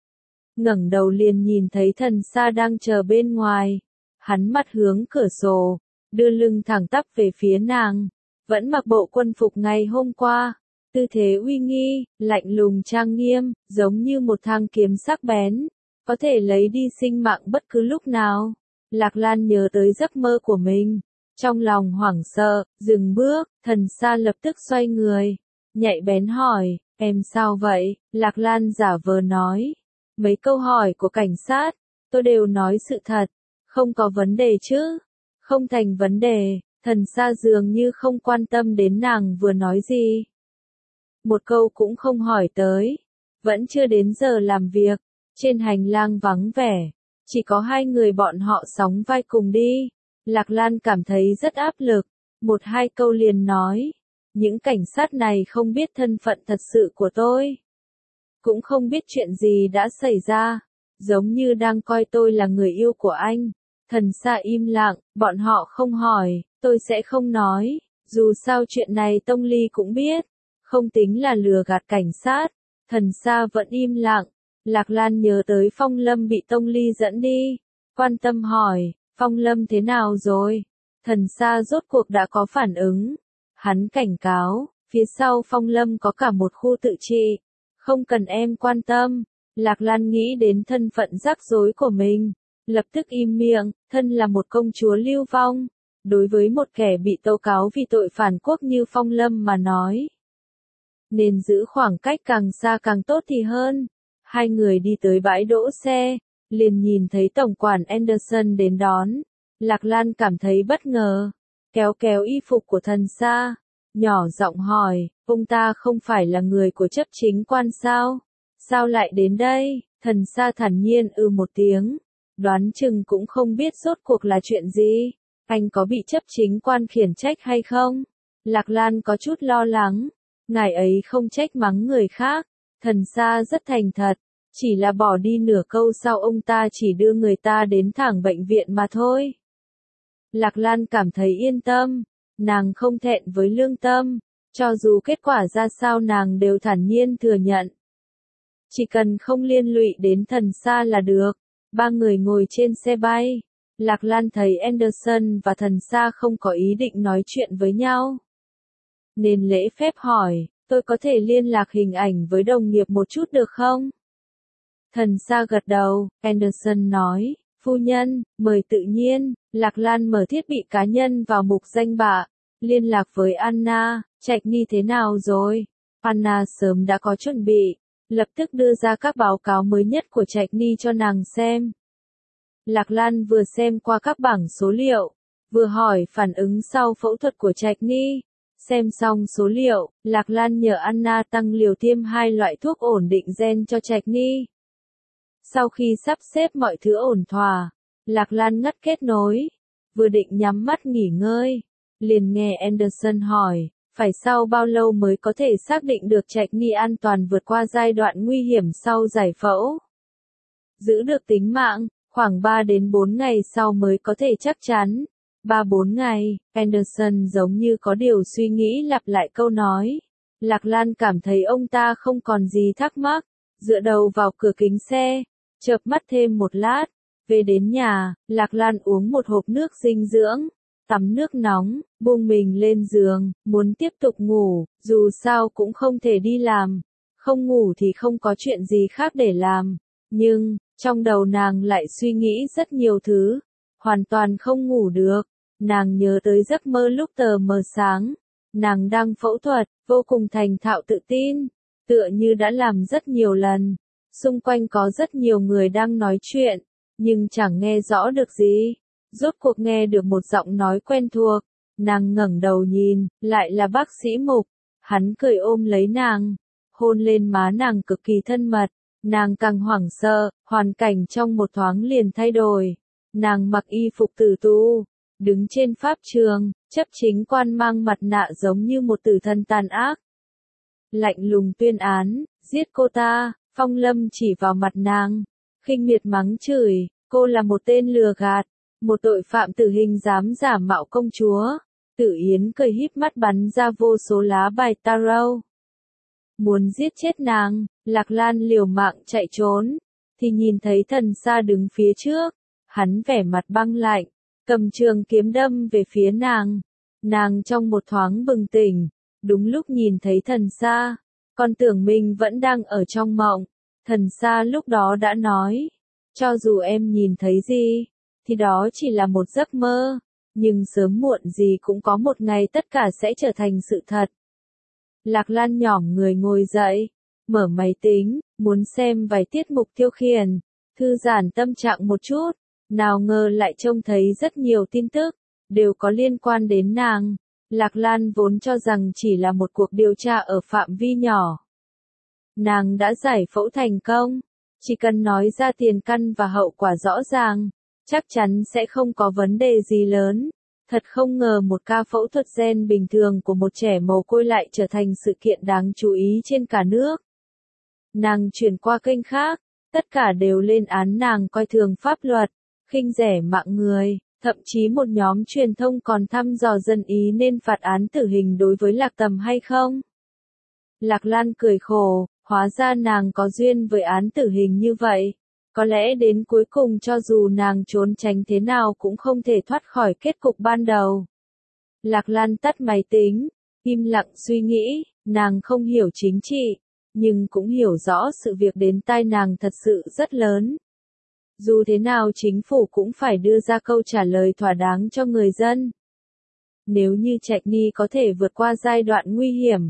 Ngẩng đầu liền nhìn thấy Thần Sa đang chờ bên ngoài. Hắn mặt hướng cửa sổ, đưa lưng thẳng tắp về phía nàng, vẫn mặc bộ quân phục ngày hôm qua, tư thế uy nghi, lạnh lùng trang nghiêm, giống như một thanh kiếm sắc bén, có thể lấy đi sinh mạng bất cứ lúc nào. Lạc Lan nhớ tới giấc mơ của mình, trong lòng hoảng sợ, dừng bước, Thần Sa lập tức xoay người, nhạy bén hỏi, em sao vậy? Lạc Lan giả vờ nói, mấy câu hỏi của cảnh sát, tôi đều nói sự thật, không có vấn đề chứ? Không thành vấn đề. Thần Sa dường như không quan tâm đến nàng vừa nói gì. Một câu cũng không hỏi tới. Vẫn chưa đến giờ làm việc. Trên hành lang vắng vẻ. Chỉ có hai người bọn họ sóng vai cùng đi. Lạc Lan cảm thấy rất áp lực. Một hai câu liền nói. Những cảnh sát này không biết thân phận thật sự của tôi. Cũng không biết chuyện gì đã xảy ra. Giống như đang coi tôi là người yêu của anh. Thần Sa im lặng, bọn họ không hỏi, tôi sẽ không nói, dù sao chuyện này Tông Ly cũng biết, không tính là lừa gạt cảnh sát. Thần Sa vẫn im lặng, Lạc Lan nhớ tới Phong Lâm bị Tông Ly dẫn đi, quan tâm hỏi, Phong Lâm thế nào rồi? Thần Sa rốt cuộc đã có phản ứng, hắn cảnh cáo, phía sau Phong Lâm có cả một khu tự trị, không cần em quan tâm. Lạc Lan nghĩ đến thân phận rắc rối của mình. Lập tức im miệng, thân là một công chúa lưu vong, đối với một kẻ bị tố cáo vì tội phản quốc như Phong Lâm mà nói. Nên giữ khoảng cách càng xa càng tốt thì hơn. Hai người đi tới bãi đỗ xe, liền nhìn thấy tổng quản Anderson đến đón. Lạc Lan cảm thấy bất ngờ, kéo kéo y phục của Thần Sa, nhỏ giọng hỏi, ông ta không phải là người của chấp chính quan sao? Sao lại đến đây? Thần Sa thản nhiên một tiếng. Đoán chừng cũng không biết rốt cuộc là chuyện gì. Anh có bị chấp chính quan khiển trách hay không? Lạc Lan có chút lo lắng. Ngài ấy không trách mắng người khác. Thần Sa rất thành thật. Chỉ là bỏ đi nửa câu sau ông ta chỉ đưa người ta đến thẳng bệnh viện mà thôi. Lạc Lan cảm thấy yên tâm. Nàng không thẹn với lương tâm. Cho dù kết quả ra sao nàng đều thản nhiên thừa nhận. Chỉ cần không liên lụy đến Thần Sa là được. Ba người ngồi trên xe bay. Lạc Lan thấy Anderson và Thần Sa không có ý định nói chuyện với nhau. Nên lễ phép hỏi, tôi có thể liên lạc hình ảnh với đồng nghiệp một chút được không? Thần Sa gật đầu, Anderson nói, phu nhân, mời tự nhiên. Lạc Lan mở thiết bị cá nhân vào mục danh bạ, liên lạc với Anna, Trạch Ni thế nào rồi? Anna sớm đã có chuẩn bị. Lập tức đưa ra các báo cáo mới nhất của Trạch Ni cho nàng xem. Lạc Lan vừa xem qua các bảng số liệu, vừa hỏi phản ứng sau phẫu thuật của Trạch Ni. Xem xong số liệu, Lạc Lan nhờ Anna tăng liều tiêm 2 loại thuốc ổn định gen cho Trạch Ni. Sau khi sắp xếp mọi thứ ổn thỏa, Lạc Lan ngắt kết nối, vừa định nhắm mắt nghỉ ngơi, liền nghe Anderson hỏi. Phải sau bao lâu mới có thể xác định được Trạch Ni an toàn vượt qua giai đoạn nguy hiểm sau giải phẫu? Giữ được tính mạng, khoảng 3 đến 4 ngày sau mới có thể chắc chắn. 3-4 ngày, Anderson giống như có điều suy nghĩ lặp lại câu nói. Lạc Lan cảm thấy ông ta không còn gì thắc mắc, dựa đầu vào cửa kính xe, chợp mắt thêm một lát. Về đến nhà, Lạc Lan uống một hộp nước dinh dưỡng. Tắm nước nóng, buông mình lên giường, muốn tiếp tục ngủ, dù sao cũng không thể đi làm. Không ngủ thì không có chuyện gì khác để làm. Nhưng, trong đầu nàng lại suy nghĩ rất nhiều thứ. Hoàn toàn không ngủ được. Nàng nhớ tới giấc mơ lúc tờ mờ sáng. Nàng đang phẫu thuật, vô cùng thành thạo tự tin. Tựa như đã làm rất nhiều lần. Xung quanh có rất nhiều người đang nói chuyện. Nhưng chẳng nghe rõ được gì. Rốt cuộc nghe được một giọng nói quen thuộc, Nàng ngẩng đầu nhìn, lại là bác sĩ Mục. Hắn cười ôm lấy nàng, hôn lên má nàng cực kỳ thân mật. Nàng càng hoảng sợ, hoàn cảnh trong một thoáng liền thay đổi. Nàng mặc y phục tử tu, đứng trên pháp trường, chấp chính quan mang mặt nạ giống như một tử thần tàn ác. Lạnh lùng tuyên án, giết cô ta. Phong Lâm chỉ vào mặt nàng, khinh miệt mắng chửi, cô là một tên lừa gạt, một tội phạm tử hình dám giả mạo công chúa. Tử Yến cười híp mắt bắn ra vô số lá bài tarot. Muốn giết chết nàng, Lạc Lan liều mạng chạy trốn, thì nhìn thấy Thần Sa đứng phía trước. Hắn vẻ mặt băng lạnh, cầm trường kiếm đâm về phía nàng. Nàng trong một thoáng bừng tỉnh, đúng lúc nhìn thấy Thần Sa, còn tưởng mình vẫn đang ở trong mộng. Thần Sa lúc đó đã nói, cho dù em nhìn thấy gì, thì đó chỉ là một giấc mơ, nhưng sớm muộn gì cũng có một ngày tất cả sẽ trở thành sự thật. Lạc Lan nhỏm người ngồi dậy, mở máy tính, muốn xem vài tiết mục tiêu khiển, thư giãn tâm trạng một chút, nào ngờ lại trông thấy rất nhiều tin tức, đều có liên quan đến nàng. Lạc Lan vốn cho rằng chỉ là một cuộc điều tra ở phạm vi nhỏ. Nàng đã giải phẫu thành công, chỉ cần nói ra tiền căn và hậu quả rõ ràng, chắc chắn sẽ không có vấn đề gì lớn. Thật không ngờ một ca phẫu thuật gen bình thường của một trẻ mồ côi lại trở thành sự kiện đáng chú ý trên cả nước. Nàng chuyển qua kênh khác, tất cả đều lên án nàng coi thường pháp luật, khinh rẻ mạng người, thậm chí một nhóm truyền thông còn thăm dò dân Ý nên phạt án tử hình đối với Lạc Tầm hay không. Lạc Lan cười khổ, hóa ra nàng có duyên với án tử hình như vậy. Có lẽ đến cuối cùng cho dù nàng trốn tránh thế nào cũng không thể thoát khỏi kết cục ban đầu. Lạc Lan tắt máy tính, im lặng suy nghĩ, nàng không hiểu chính trị, nhưng cũng hiểu rõ sự việc đến tai nàng thật sự rất lớn. Dù thế nào chính phủ cũng phải đưa ra câu trả lời thỏa đáng cho người dân. Nếu như Trạch Ni có thể vượt qua giai đoạn nguy hiểm,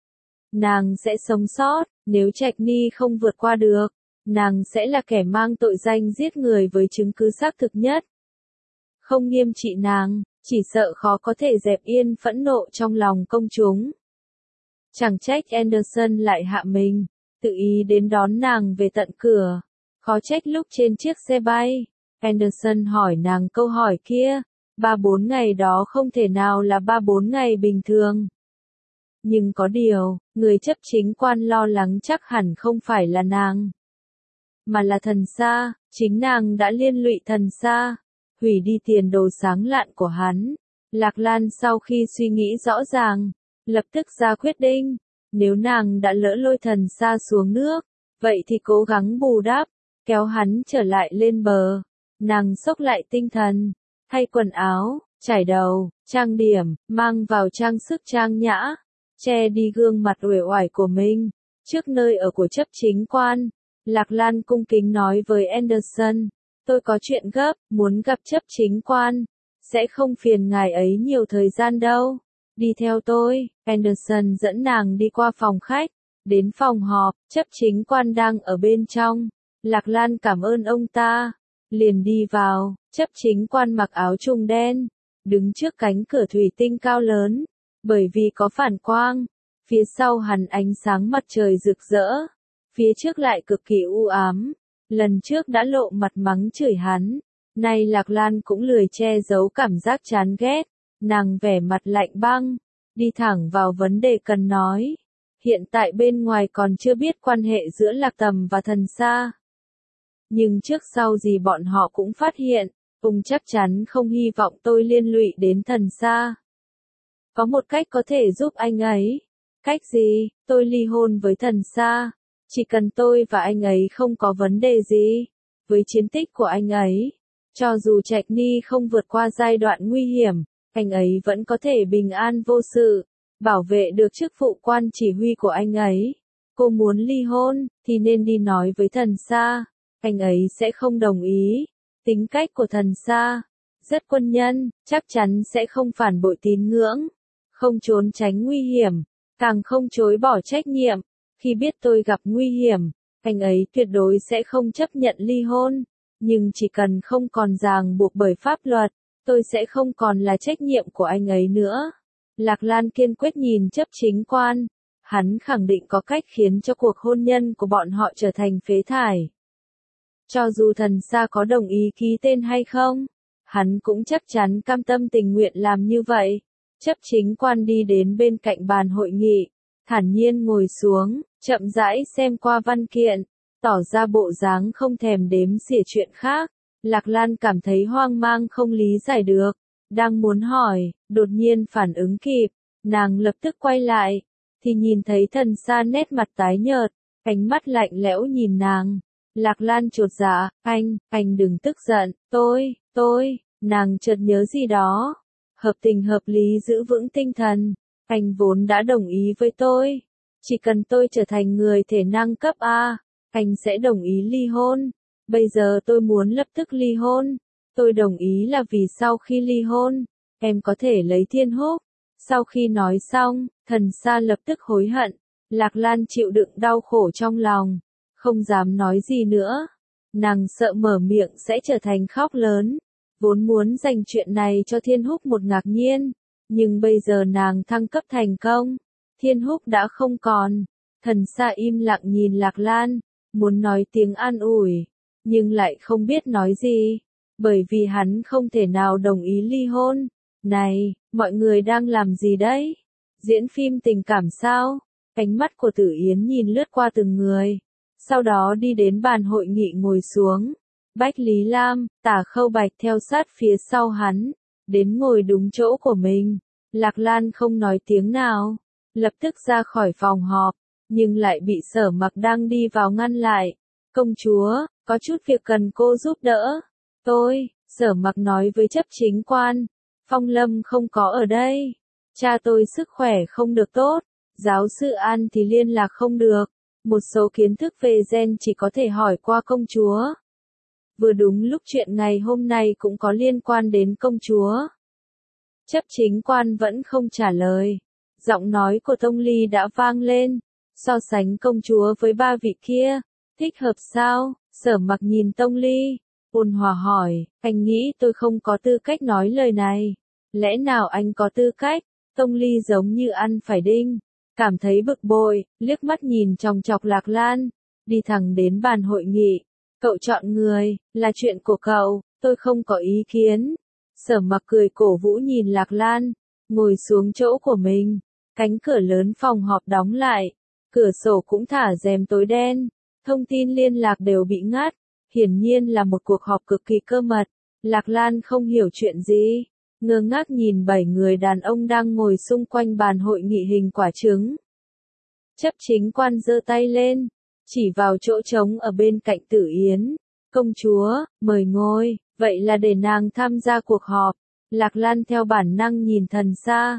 nàng sẽ sống sót. Nếu Trạch Ni không vượt qua được, nàng sẽ là kẻ mang tội danh giết người với chứng cứ xác thực nhất. Không nghiêm trị nàng, chỉ sợ khó có thể dẹp yên phẫn nộ trong lòng công chúng. Chẳng trách Anderson lại hạ mình, tự ý đến đón nàng về tận cửa. Khó trách lúc trên chiếc xe bay, Anderson hỏi nàng câu hỏi kia, 3-4 ngày đó không thể nào là 3-4 ngày bình thường. Nhưng có điều, người chấp chính quan lo lắng chắc hẳn không phải là nàng, mà là Thần Sa. Chính nàng đã liên lụy Thần Sa, hủy đi tiền đồ sáng lạn của hắn. Lạc Lan sau khi suy nghĩ rõ ràng, lập tức ra quyết định, nếu nàng đã lỡ lôi Thần Sa xuống nước, vậy thì cố gắng bù đắp, kéo hắn trở lại lên bờ. Nàng xốc lại tinh thần, thay quần áo, chải đầu, trang điểm, mang vào trang sức trang nhã, che đi gương mặt uể oải của mình. Trước nơi ở của chấp chính quan, Lạc Lan cung kính nói với Anderson, tôi có chuyện gấp, muốn gặp chấp chính quan, sẽ không phiền ngài ấy nhiều thời gian đâu. Đi theo tôi. Anderson dẫn nàng đi qua phòng khách, đến phòng họp, chấp chính quan đang ở bên trong. Lạc Lan cảm ơn ông ta, liền đi vào. Chấp chính quan mặc áo trùng đen, đứng trước cánh cửa thủy tinh cao lớn, bởi vì có phản quang, phía sau hắn ánh sáng mặt trời rực rỡ, phía trước lại cực kỳ u ám. Lần trước đã lộ mặt mắng chửi hắn, nay Lạc Lan cũng lười che giấu cảm giác chán ghét, nàng vẻ mặt lạnh băng, đi thẳng vào vấn đề cần nói. Hiện tại bên ngoài còn chưa biết quan hệ giữa Lạc Tầm và Thần Sa, nhưng trước sau gì bọn họ cũng phát hiện, ông chắc chắn không hy vọng tôi liên lụy đến Thần Sa. Có một cách có thể giúp anh ấy. Cách gì? Tôi ly hôn với Thần Sa. Chỉ cần tôi và anh ấy không có vấn đề gì, với chiến tích của anh ấy, cho dù Trạch Ni không vượt qua giai đoạn nguy hiểm, anh ấy vẫn có thể bình an vô sự, bảo vệ được chức vụ quan chỉ huy của anh ấy. Cô muốn ly hôn, thì nên đi nói với Thần Sa, anh ấy sẽ không đồng ý. Tính cách của Thần Sa rất quân nhân, chắc chắn sẽ không phản bội tín ngưỡng, không trốn tránh nguy hiểm, càng không chối bỏ trách nhiệm. Khi biết tôi gặp nguy hiểm, anh ấy tuyệt đối sẽ không chấp nhận ly hôn, nhưng chỉ cần không còn ràng buộc bởi pháp luật, tôi sẽ không còn là trách nhiệm của anh ấy nữa. Lạc Lan kiên quyết nhìn chấp chính quan. Hắn khẳng định có cách khiến cho cuộc hôn nhân của bọn họ trở thành phế thải. Cho dù thần xa có đồng ý ký tên hay không, hắn cũng chắc chắn cam tâm tình nguyện làm như vậy. Chấp chính quan đi đến bên cạnh bàn hội nghị, thản nhiên ngồi xuống, chậm rãi xem qua văn kiện, tỏ ra bộ dáng không thèm đếm xỉa chuyện khác. Lạc Lan cảm thấy hoang mang không lý giải được, đang muốn hỏi, đột nhiên phản ứng kịp, nàng lập tức quay lại, thì nhìn thấy thần xa nét mặt tái nhợt, ánh mắt lạnh lẽo nhìn nàng. Lạc Lan chột dạ, anh đừng tức giận, nàng chợt nhớ gì đó. Hợp tình hợp lý giữ vững tinh thần, anh vốn đã đồng ý với tôi. Chỉ cần tôi trở thành người thể năng cấp A, anh sẽ đồng ý ly hôn. Bây giờ tôi muốn lập tức ly hôn. Tôi đồng ý là vì sau khi ly hôn, em có thể lấy Thiên Húc. Sau khi nói xong, thần xa lập tức hối hận. Lạc Lan chịu đựng đau khổ trong lòng, không dám nói gì nữa. Nàng sợ mở miệng sẽ trở thành khóc lớn. Vốn muốn dành chuyện này cho Thiên Húc một ngạc nhiên, nhưng bây giờ nàng thăng cấp thành công, Thiên Húc đã không còn. Thần xa im lặng nhìn Lạc Lan, muốn nói tiếng an ủi, nhưng lại không biết nói gì, bởi vì hắn không thể nào đồng ý ly hôn. Này, mọi người đang làm gì đấy? Diễn phim tình cảm sao? Ánh mắt của Tử Yến nhìn lướt qua từng người, sau đó đi đến bàn hội nghị ngồi xuống. Bách Lý Lam, Tả Khâu Bạch theo sát phía sau hắn, đến ngồi đúng chỗ của mình. Lạc Lan không nói tiếng nào, lập tức ra khỏi phòng họp, nhưng lại bị Sở Mặc đang đi vào ngăn lại. Công chúa, có chút việc cần cô giúp đỡ. Sở Mặc nói với chấp chính quan, Phong Lâm không có ở đây. Cha tôi sức khỏe không được tốt, giáo sư An thì liên lạc không được. Một số kiến thức về gen chỉ có thể hỏi qua công chúa. Vừa đúng lúc chuyện ngày hôm nay cũng có liên quan đến công chúa. Chấp chính quan vẫn không trả lời. Giọng nói của Tông Ly đã vang lên. So sánh công chúa với ba vị kia, thích hợp sao? Sở Mặc nhìn Tông Ly, ôn hòa hỏi, anh nghĩ tôi không có tư cách nói lời này. Lẽ nào anh có tư cách? Tông Ly giống như ăn phải đinh, cảm thấy bực bội, liếc mắt nhìn chòng chọc Lạc Lan, đi thẳng đến bàn hội nghị. Cậu chọn người, là chuyện của cậu, tôi không có ý kiến. Sở Mặc cười cổ vũ nhìn Lạc Lan, ngồi xuống chỗ của mình. Cánh cửa lớn phòng họp đóng lại, cửa sổ cũng thả rèm tối đen, thông tin liên lạc đều bị ngắt. Hiển nhiên là một cuộc họp cực kỳ cơ mật. Lạc Lan không hiểu chuyện gì, ngơ ngác nhìn 7 người đàn ông đang ngồi xung quanh bàn hội nghị hình quả trứng. Chấp chính quan giơ tay lên, chỉ vào chỗ trống ở bên cạnh Tử Yến. Công chúa, mời ngồi, vậy là để nàng tham gia cuộc họp. Lạc Lan theo bản năng nhìn thần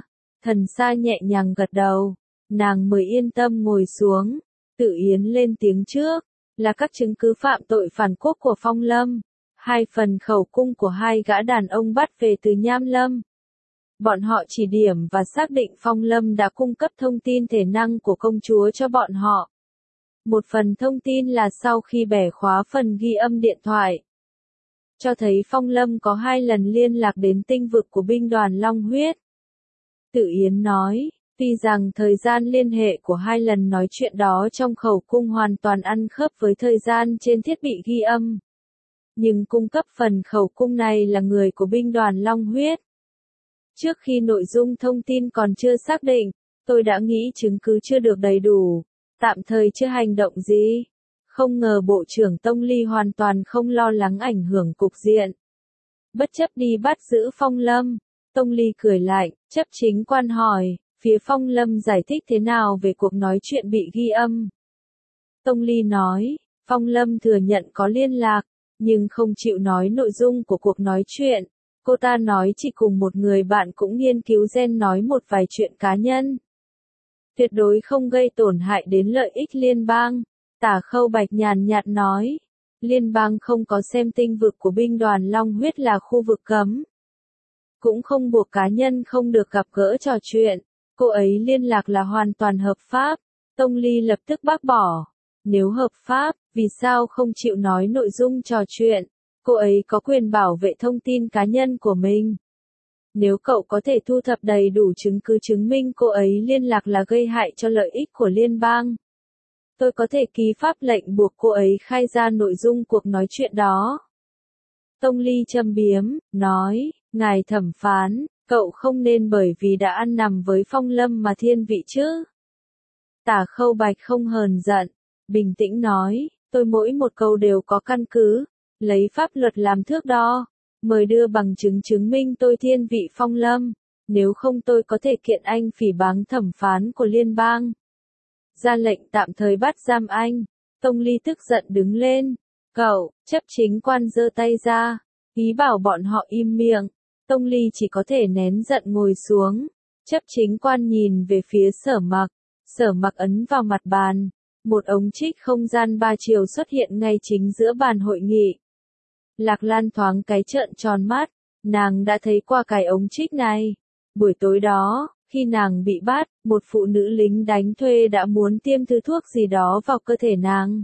xa nhẹ nhàng gật đầu, nàng mới yên tâm ngồi xuống. Tử Yến lên tiếng trước, là các chứng cứ phạm tội phản quốc của Phong Lâm. 2 phần khẩu cung của 2 gã đàn ông bắt về từ Nham Lâm. Bọn họ chỉ điểm và xác định Phong Lâm đã cung cấp thông tin thể năng của công chúa cho bọn họ. Một phần thông tin là sau khi bẻ khóa phần ghi âm điện thoại, cho thấy Phong Lâm có 2 lần liên lạc đến tinh vực của binh đoàn Long Huyết. Tử Yến nói, tuy rằng thời gian liên hệ của 2 lần nói chuyện đó trong khẩu cung hoàn toàn ăn khớp với thời gian trên thiết bị ghi âm, nhưng cung cấp phần khẩu cung này là người của binh đoàn Long Huyết. Trước khi nội dung thông tin còn chưa xác định, tôi đã nghĩ chứng cứ chưa được đầy đủ, tạm thời chưa hành động gì. Không ngờ Bộ trưởng Tông Ly hoàn toàn không lo lắng ảnh hưởng cục diện. Bất chấp đi bắt giữ Phong Lâm, Tông Ly cười lạnh, chấp chính quan hỏi, phía Phong Lâm giải thích thế nào về cuộc nói chuyện bị ghi âm. Tông Ly nói, Phong Lâm thừa nhận có liên lạc, nhưng không chịu nói nội dung của cuộc nói chuyện. Cô ta nói chỉ cùng một người bạn cũng nghiên cứu gen nói một vài chuyện cá nhân. Tuyệt đối không gây tổn hại đến lợi ích liên bang. Tả Khâu Bạch nhàn nhạt nói, liên bang không có xem tinh vực của binh đoàn Long Huyết là khu vực cấm. Cũng không buộc cá nhân không được gặp gỡ trò chuyện. Cô ấy liên lạc là hoàn toàn hợp pháp. Tông Ly lập tức bác bỏ. Nếu hợp pháp, vì sao không chịu nói nội dung trò chuyện? Cô ấy có quyền bảo vệ thông tin cá nhân của mình. Nếu cậu có thể thu thập đầy đủ chứng cứ chứng minh cô ấy liên lạc là gây hại cho lợi ích của liên bang, tôi có thể ký pháp lệnh buộc cô ấy khai ra nội dung cuộc nói chuyện đó. Tông Ly châm biếm, nói, ngài thẩm phán, cậu không nên bởi vì đã ăn nằm với Phong Lâm mà thiên vị chứ. Tả Khâu Bạch không hờn giận, bình tĩnh nói, tôi mỗi một câu đều có căn cứ, lấy pháp luật làm thước đo, mời đưa bằng chứng chứng minh tôi thiên vị Phong Lâm, nếu không tôi có thể kiện anh phỉ báng thẩm phán của liên bang. Ra lệnh tạm thời bắt giam anh. Tông Ly tức giận đứng lên. Cậu, chấp chính quan giơ tay ra, ý bảo bọn họ im miệng. Tông Ly chỉ có thể nén giận ngồi xuống. Chấp chính quan nhìn về phía Sở Mặc. Sở Mặc ấn vào mặt bàn. Một ống trích không gian 3 chiều xuất hiện ngay chính giữa bàn hội nghị. Lạc Lan thoáng cái trợn tròn mắt. Nàng đã thấy qua cái ống trích này. Buổi tối đó, khi nàng bị bắt, một phụ nữ lính đánh thuê đã muốn tiêm thứ thuốc gì đó vào cơ thể nàng.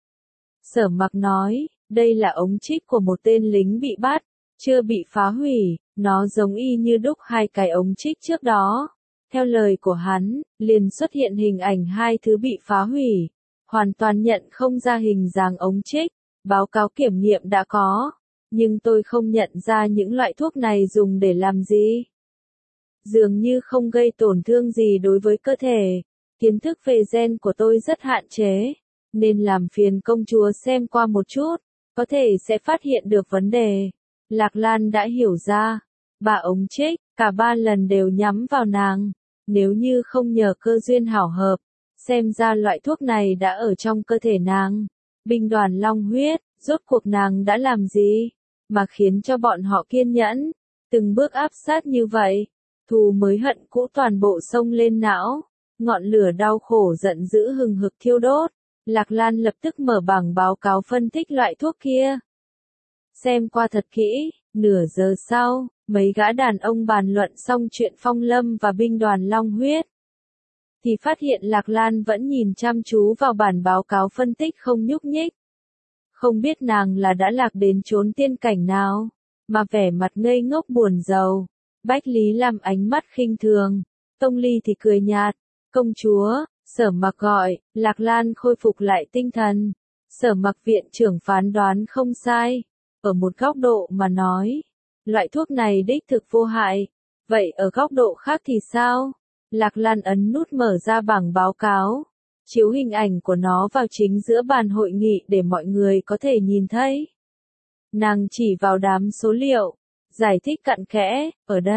Sở Mặc nói, đây là ống trích của một tên lính bị bắt, chưa bị phá hủy, nó giống y như đúc hai cái ống trích trước đó. Theo lời của hắn, liền xuất hiện hình ảnh hai thứ bị phá hủy, hoàn toàn nhận không ra hình dáng ống trích, báo cáo kiểm nghiệm đã có, nhưng tôi không nhận ra những loại thuốc này dùng để làm gì. Dường như không gây tổn thương gì đối với cơ thể. Kiến thức về gen của tôi rất hạn chế, nên làm phiền công chúa xem qua một chút, có thể sẽ phát hiện được vấn đề. Lạc Lan đã hiểu ra, 3 ống trích, cả 3 lần đều nhắm vào nàng. Nếu như không nhờ cơ duyên hảo hợp, xem ra loại thuốc này đã ở trong cơ thể nàng. Binh đoàn long huyết, rốt cuộc nàng đã làm gì, mà khiến cho bọn họ kiên nhẫn, từng bước áp sát như vậy. Thù mới hận cũ toàn bộ xông lên não, ngọn lửa đau khổ giận dữ hừng hực thiêu đốt. Lạc Lan lập tức mở bảng báo cáo phân tích loại thuốc kia. Xem qua thật kỹ, nửa giờ sau, mấy gã đàn ông bàn luận xong chuyện Phong Lâm và binh đoàn long huyết, thì phát hiện Lạc Lan vẫn nhìn chăm chú vào bản báo cáo phân tích không nhúc nhích. Không biết nàng là đã lạc đến chốn tiên cảnh nào, mà vẻ mặt ngây ngốc buồn rầu. Bách Lý Lam ánh mắt khinh thường, Tông Ly thì cười nhạt. Công chúa, Sở Mặc gọi. Lạc Lan khôi phục lại tinh thần. Sở Mặc viện trưởng phán đoán không sai. Ở một góc độ mà nói, loại thuốc này đích thực vô hại. Vậy ở góc độ khác thì sao? Lạc Lan ấn nút mở ra bảng báo cáo, chiếu hình ảnh của nó vào chính giữa bàn hội nghị để mọi người có thể nhìn thấy. Nàng chỉ vào đám số liệu, giải thích cặn kẽ,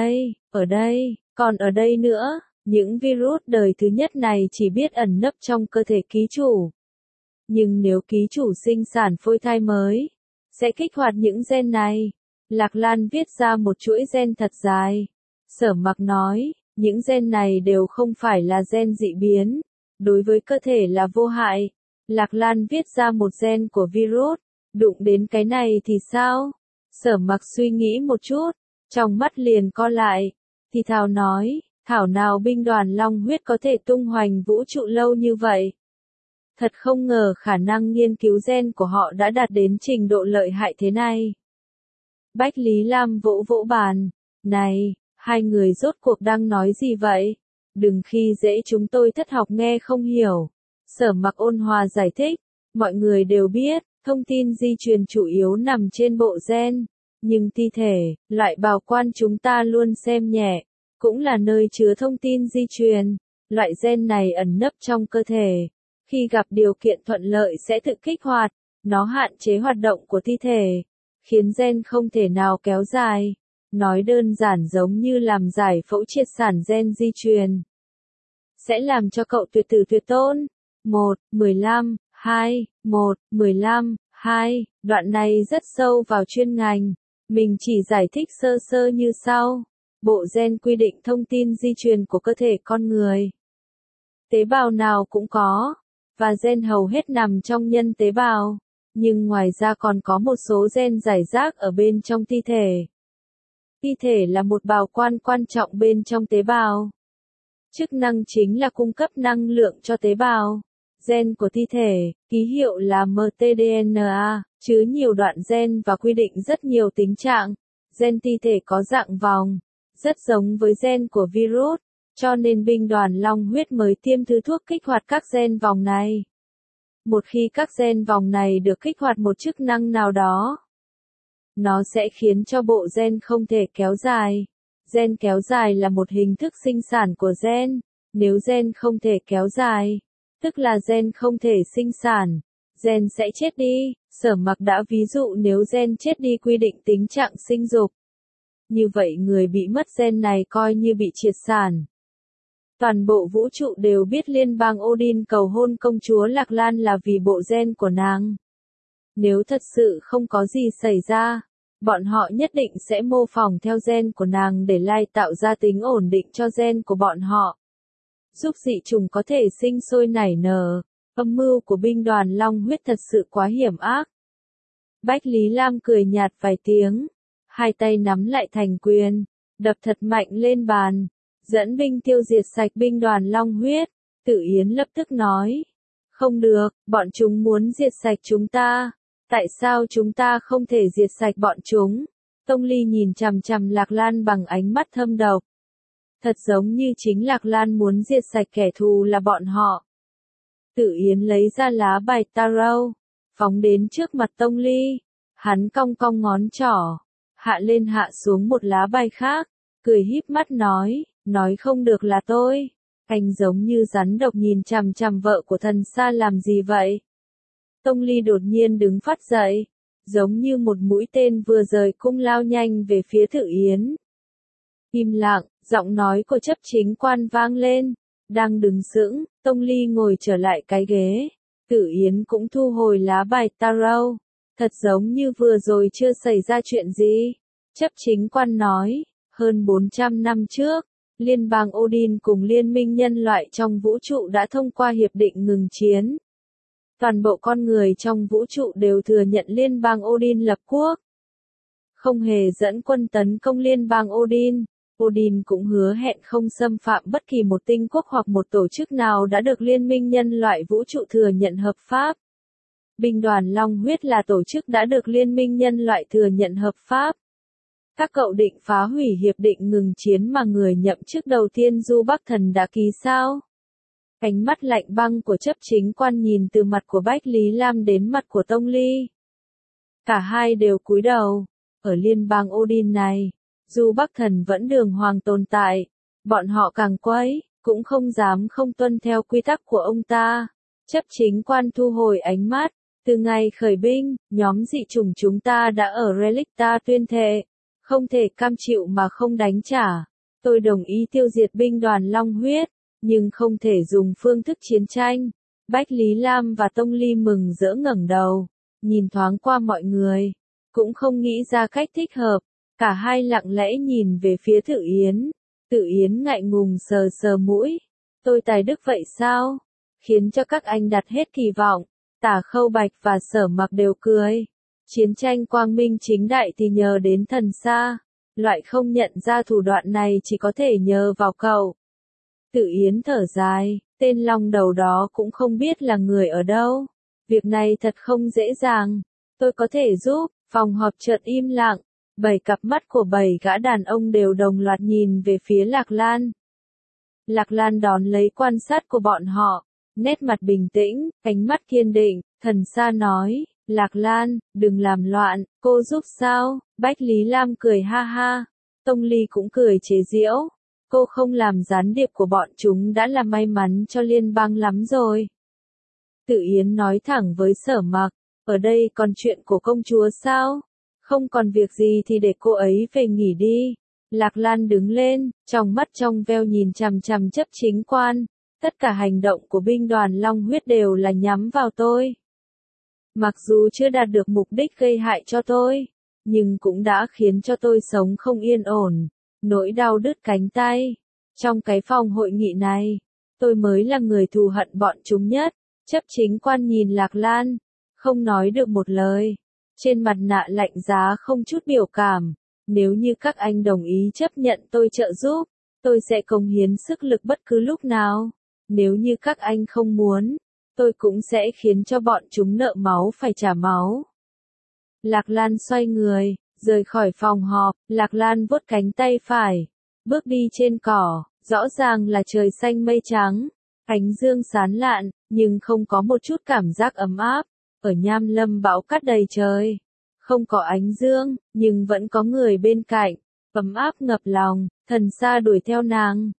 ở đây, còn ở đây nữa, những virus đời thứ nhất này chỉ biết ẩn nấp trong cơ thể ký chủ. Nhưng nếu ký chủ sinh sản phôi thai mới, sẽ kích hoạt những gen này. Lạc Lan viết ra một chuỗi gen thật dài. Sở Mặc nói, những gen này đều không phải là gen dị biến, đối với cơ thể là vô hại. Lạc Lan viết ra một gen của virus, đụng đến cái này thì sao? Sở Mặc suy nghĩ một chút, trong mắt liền co lại, thì thào nói, thảo nào binh đoàn long huyết có thể tung hoành vũ trụ lâu như vậy. Thật không ngờ khả năng nghiên cứu gen của họ đã đạt đến trình độ lợi hại thế này. Bách Lý Lam vỗ vỗ bàn, này, hai người rốt cuộc đang nói gì vậy? Đừng khi dễ chúng tôi thất học nghe không hiểu. Sở Mặc ôn hòa giải thích, mọi người đều biết, thông tin di truyền chủ yếu nằm trên bộ gen, nhưng thi thể, loại bào quan chúng ta luôn xem nhẹ, cũng là nơi chứa thông tin di truyền. Loại gen này ẩn nấp trong cơ thể, khi gặp điều kiện thuận lợi sẽ tự kích hoạt, nó hạn chế hoạt động của thi thể, khiến gen không thể nào kéo dài. Nói đơn giản giống như làm giải phẫu triệt sản gen di truyền. Sẽ làm cho cậu tuyệt tử tuyệt tôn. 1:15, 2:1:15, 2, đoạn này rất sâu vào chuyên ngành. Mình chỉ giải thích sơ sơ như sau. Bộ gen quy định thông tin di truyền của cơ thể con người. Tế bào nào cũng có, và gen hầu hết nằm trong nhân tế bào. Nhưng ngoài ra còn có một số gen rải rác ở bên trong thi thể. Thi thể là một bào quan quan trọng bên trong tế bào. Chức năng chính là cung cấp năng lượng cho tế bào. Gen của thi thể, ký hiệu là mtDNA, chứa nhiều đoạn gen và quy định rất nhiều tính trạng. Gen ti thể có dạng vòng, rất giống với gen của virus, cho nên binh đoàn long huyết mới tiêm thứ thuốc kích hoạt các gen vòng này. Một khi các gen vòng này được kích hoạt một chức năng nào đó, nó sẽ khiến cho bộ gen không thể kéo dài. Gen kéo dài là một hình thức sinh sản của gen. Nếu gen không thể kéo dài, tức là gen không thể sinh sản, gen sẽ chết đi. Sở Mặc đã ví dụ nếu gen chết đi quy định tính trạng sinh dục. Như vậy người bị mất gen này coi như bị triệt sản. Toàn bộ vũ trụ đều biết liên bang Odin cầu hôn công chúa Lạc Lan là vì bộ gen của nàng. Nếu thật sự không có gì xảy ra, bọn họ nhất định sẽ mô phỏng theo gen của nàng để lai tạo ra tính ổn định cho gen của bọn họ. Giúp dị trùng có thể sinh sôi nảy nở. Âm mưu của binh đoàn long huyết thật sự quá hiểm ác. Bách Lý Lam cười nhạt vài tiếng, hai tay nắm lại thành quyền, đập thật mạnh lên bàn, dẫn binh tiêu diệt sạch binh đoàn long huyết. Tử Yến lập tức nói, không được, bọn chúng muốn diệt sạch chúng ta. Tại sao chúng ta không thể diệt sạch bọn chúng? Tông Ly nhìn chằm chằm Lạc Lan bằng ánh mắt thâm độc. Thật giống như chính Lạc Lan muốn diệt sạch kẻ thù là bọn họ. Tử Yến lấy ra lá bài tarot, phóng đến trước mặt Tông Ly. Hắn cong cong ngón trỏ, hạ lên hạ xuống một lá bài khác, cười híp mắt nói không được là tôi. Anh giống như rắn độc nhìn chằm chằm vợ của thần xa làm gì vậy? Tông Ly đột nhiên đứng phát dậy, giống như một mũi tên vừa rời cung lao nhanh về phía Tử Yến. Im lặng, giọng nói của chấp chính quan vang lên. Đang đứng sững, Tông Ly ngồi trở lại cái ghế. Tử Yến cũng thu hồi lá bài tarot. Thật giống như vừa rồi chưa xảy ra chuyện gì. Chấp chính quan nói, hơn 400 năm trước, liên bang Odin cùng liên minh nhân loại trong vũ trụ đã thông qua hiệp định ngừng chiến. Toàn bộ con người trong vũ trụ đều thừa nhận liên bang Odin lập quốc. Không hề dẫn quân tấn công liên bang Odin. Odin cũng hứa hẹn không xâm phạm bất kỳ một tinh quốc hoặc một tổ chức nào đã được liên minh nhân loại vũ trụ thừa nhận hợp pháp. Binh đoàn Long Huyết là tổ chức đã được liên minh nhân loại thừa nhận hợp pháp. Các cậu định phá hủy hiệp định ngừng chiến mà người nhậm chức đầu tiên Du Bắc Thần đã ký sao? Ánh mắt lạnh băng của chấp chính quan nhìn từ mặt của Bách Lý Lam đến mặt của Tông Ly. Cả hai đều cúi đầu. Ở liên bang Odin này, Du Bắc Thần vẫn đường hoàng tồn tại. Bọn họ càng quấy, cũng không dám không tuân theo quy tắc của ông ta. Chấp chính quan thu hồi ánh mắt. Từ ngày khởi binh, nhóm dị chủng chúng ta đã ở Relicta tuyên thệ. Không thể cam chịu mà không đánh trả. Tôi đồng ý tiêu diệt binh đoàn Long Huyết, nhưng không thể dùng phương thức chiến tranh. Bách Lý Lam và Tông Ly mừng rỡ ngẩng đầu, nhìn thoáng qua mọi người, cũng không nghĩ ra cách thích hợp. Cả hai lặng lẽ nhìn về phía Tử Yến. Tử Yến ngại ngùng sờ sờ mũi. Tôi tài đức vậy sao? Khiến cho các anh đặt hết kỳ vọng. Tả Khâu Bạch và Sở Mặc đều cười. Chiến tranh quang minh chính đại thì nhờ đến thần xa. Loại không nhận ra thủ đoạn này chỉ có thể nhờ vào cậu. Tử Yến thở dài, tên long đầu đó cũng không biết là người ở đâu. Việc này thật không dễ dàng. Tôi có thể giúp. Phòng họp chợt im lặng. 7 cặp mắt của 7 gã đàn ông đều đồng loạt nhìn về phía Lạc Lan. Lạc Lan đón lấy quan sát của bọn họ. Nét mặt bình tĩnh, ánh mắt kiên định, thần xa nói, Lạc Lan, đừng làm loạn, cô giúp sao? Bách Lý Lam cười ha ha. Tông Ly cũng cười chế giễu. Cô không làm gián điệp của bọn chúng đã là may mắn cho liên bang lắm rồi. Tử Yến nói thẳng với Sở Mặc, ở đây còn chuyện của công chúa sao? Không còn việc gì thì để cô ấy về nghỉ đi. Lạc Lan đứng lên, trong mắt trong veo nhìn chằm chằm chấp chính quan. Tất cả hành động của binh đoàn Long Huyết đều là nhắm vào tôi. Mặc dù chưa đạt được mục đích gây hại cho tôi, nhưng cũng đã khiến cho tôi sống không yên ổn, nỗi đau đứt cánh tay. Trong cái phòng hội nghị này, tôi mới là người thù hận bọn chúng nhất. Chấp chính quan nhìn Lạc Lan, không nói được một lời. Trên mặt nạ lạnh giá không chút biểu cảm. Nếu như các anh đồng ý chấp nhận tôi trợ giúp, tôi sẽ cống hiến sức lực bất cứ lúc nào. Nếu như các anh không muốn, tôi cũng sẽ khiến cho bọn chúng nợ máu phải trả máu. Lạc Lan xoay người, rời khỏi phòng họp, Lạc Lan vuốt cánh tay phải, bước đi trên cỏ, rõ ràng là trời xanh mây trắng, ánh dương sáng lạn, nhưng không có một chút cảm giác ấm áp, ở Nham Lâm bão cát đầy trời. Không có ánh dương, nhưng vẫn có người bên cạnh, ấm áp ngập lòng, Thần Sa đuổi theo nàng.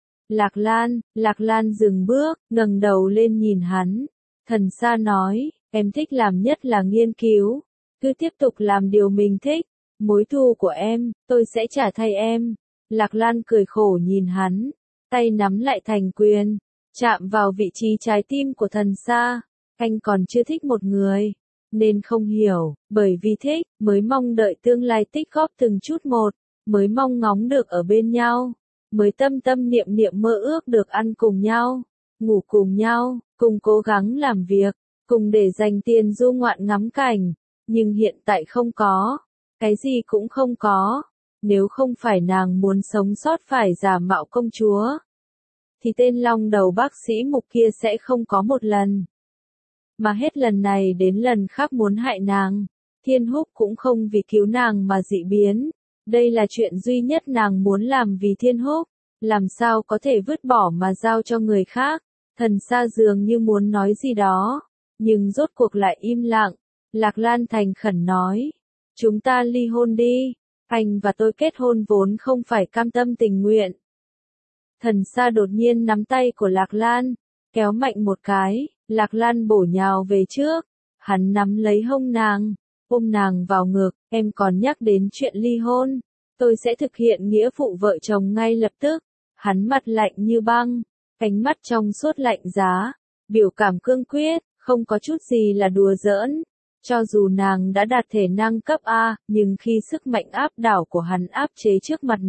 Lạc Lan dừng bước, ngẩng đầu lên nhìn hắn. Thần Sa nói, em thích làm nhất là nghiên cứu, cứ tiếp tục làm điều mình thích, mối thù của em, tôi sẽ trả thay em. Lạc Lan cười khổ nhìn hắn, tay nắm lại thành quyền, chạm vào vị trí trái tim của Thần Sa. Anh còn chưa thích một người, nên không hiểu, bởi vì thích, mới mong đợi tương lai tích góp từng chút một, mới mong ngóng được ở bên nhau, mới tâm tâm niệm niệm mơ ước được ăn cùng nhau, ngủ cùng nhau, cùng cố gắng làm việc, cùng để dành tiền du ngoạn ngắm cảnh, nhưng hiện tại không có, cái gì cũng không có, nếu không phải nàng muốn sống sót phải giả mạo công chúa, thì tên long đầu bác sĩ Mục kia sẽ không có một lần. Mà hết lần này đến lần khác muốn hại nàng, Thiên Húc cũng không vì cứu nàng mà dị biến, đây là chuyện duy nhất nàng muốn làm vì Thiên Húc, làm sao có thể vứt bỏ mà giao cho người khác. Thần Sa dường như muốn nói gì đó, nhưng rốt cuộc lại im lặng. Lạc Lan thành khẩn nói, chúng ta ly hôn đi, anh và tôi kết hôn vốn không phải cam tâm tình nguyện. Thần Sa đột nhiên nắm tay của Lạc Lan, kéo mạnh một cái, Lạc Lan bổ nhào về trước, hắn nắm lấy hông nàng, ôm nàng vào ngực, em còn nhắc đến chuyện ly hôn, tôi sẽ thực hiện nghĩa vụ vợ chồng ngay lập tức. Hắn mặt lạnh như băng, ánh mắt trong suốt lạnh giá, biểu cảm cương quyết, không có chút gì là đùa giỡn. Cho dù nàng đã đạt thể năng cấp A, nhưng khi sức mạnh áp đảo của hắn áp chế trước mặt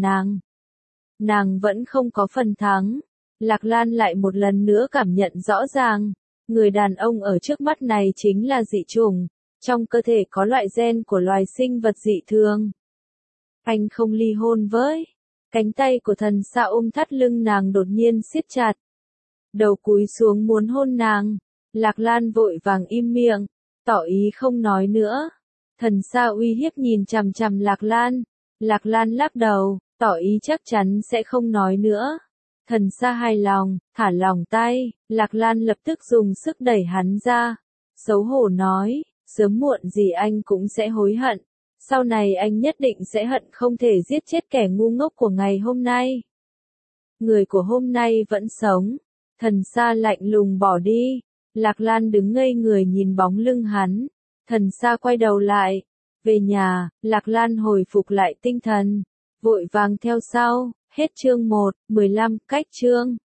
nàng vẫn không có phần thắng. Lạc Lan lại một lần nữa cảm nhận rõ ràng, người đàn ông ở trước mắt này chính là dị chủng, trong cơ thể có loại gen của loài sinh vật dị thường. Anh không ly hôn với. Cánh tay của Thần Sa ôm thắt lưng nàng đột nhiên siết chặt. Đầu cúi xuống muốn hôn nàng. Lạc Lan vội vàng im miệng, tỏ ý không nói nữa. Thần Sa uy hiếp nhìn chằm chằm Lạc Lan. Lạc Lan lắc đầu, tỏ ý chắc chắn sẽ không nói nữa. Thần Sa hài lòng, thả lỏng tay. Lạc Lan lập tức dùng sức đẩy hắn ra. Xấu hổ nói, sớm muộn gì anh cũng sẽ hối hận. Sau này anh nhất định sẽ hận không thể giết chết kẻ ngu ngốc của ngày hôm nay. Người của hôm nay vẫn sống. Thần Sa lạnh lùng bỏ đi. Lạc Lan đứng ngây người nhìn bóng lưng hắn. Thần Sa quay đầu lại. Về nhà, Lạc Lan hồi phục lại tinh thần. Vội vàng theo sau. Hết chương 1, 15, cách chương.